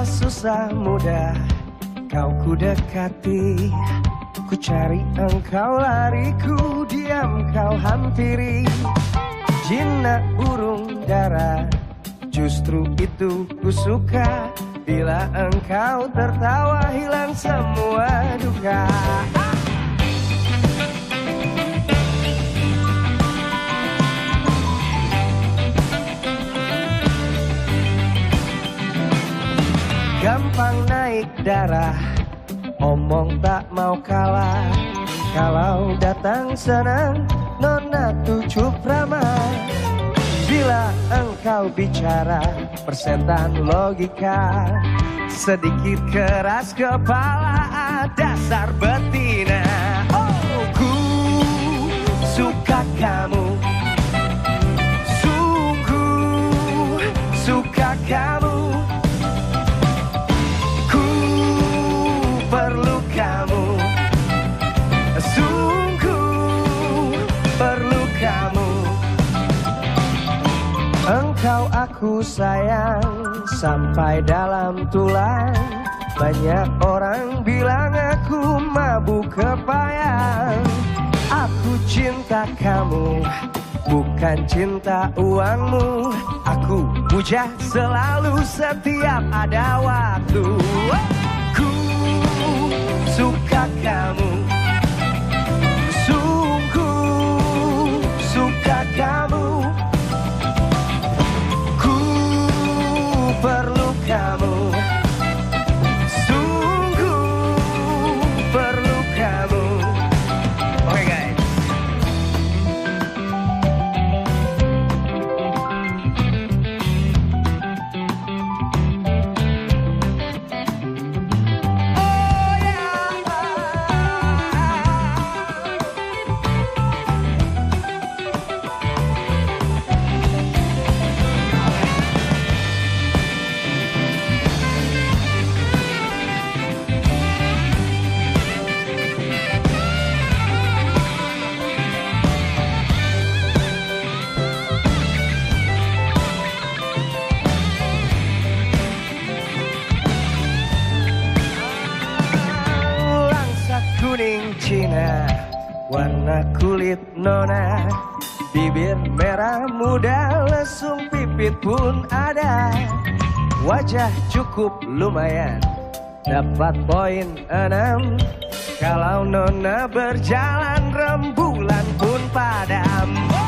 susah mudah kau ku dekati. Ku cari engkau lari, ku diam kau hampiri. Jinak burung dara, justru itu ku suka. Bila engkau tertawa hilang semua duka. Gampang naik darah, omong tak mau kalah. Kalau datang senang, nona tujuh ramah. Bila engkau bicara, persetan logika. Sedikit keras kepala, dasar betina. Oh, ku suka kamu, sungguh suka kamu. Ku perlu kamu, sungguh perlu kamu. Engkau aku sayang sampai dalam tulang. Banyak orang bilang aku mabuk kepayang. Aku cinta kamu, bukan cinta uangmu. Aku puja selalu setiap ada waktu. Ku suka kamu, sungguh suka kamu. Perlu kamu, sungguh perlu kamu. Oke guys. Oh yeah. Kuning Cina, warna kulit nona. Bibir merah muda, lesung pipit pun ada. Wajah cukup lumayan, dapat poin 6. Kalau nona berjalan, rembulan pun padam.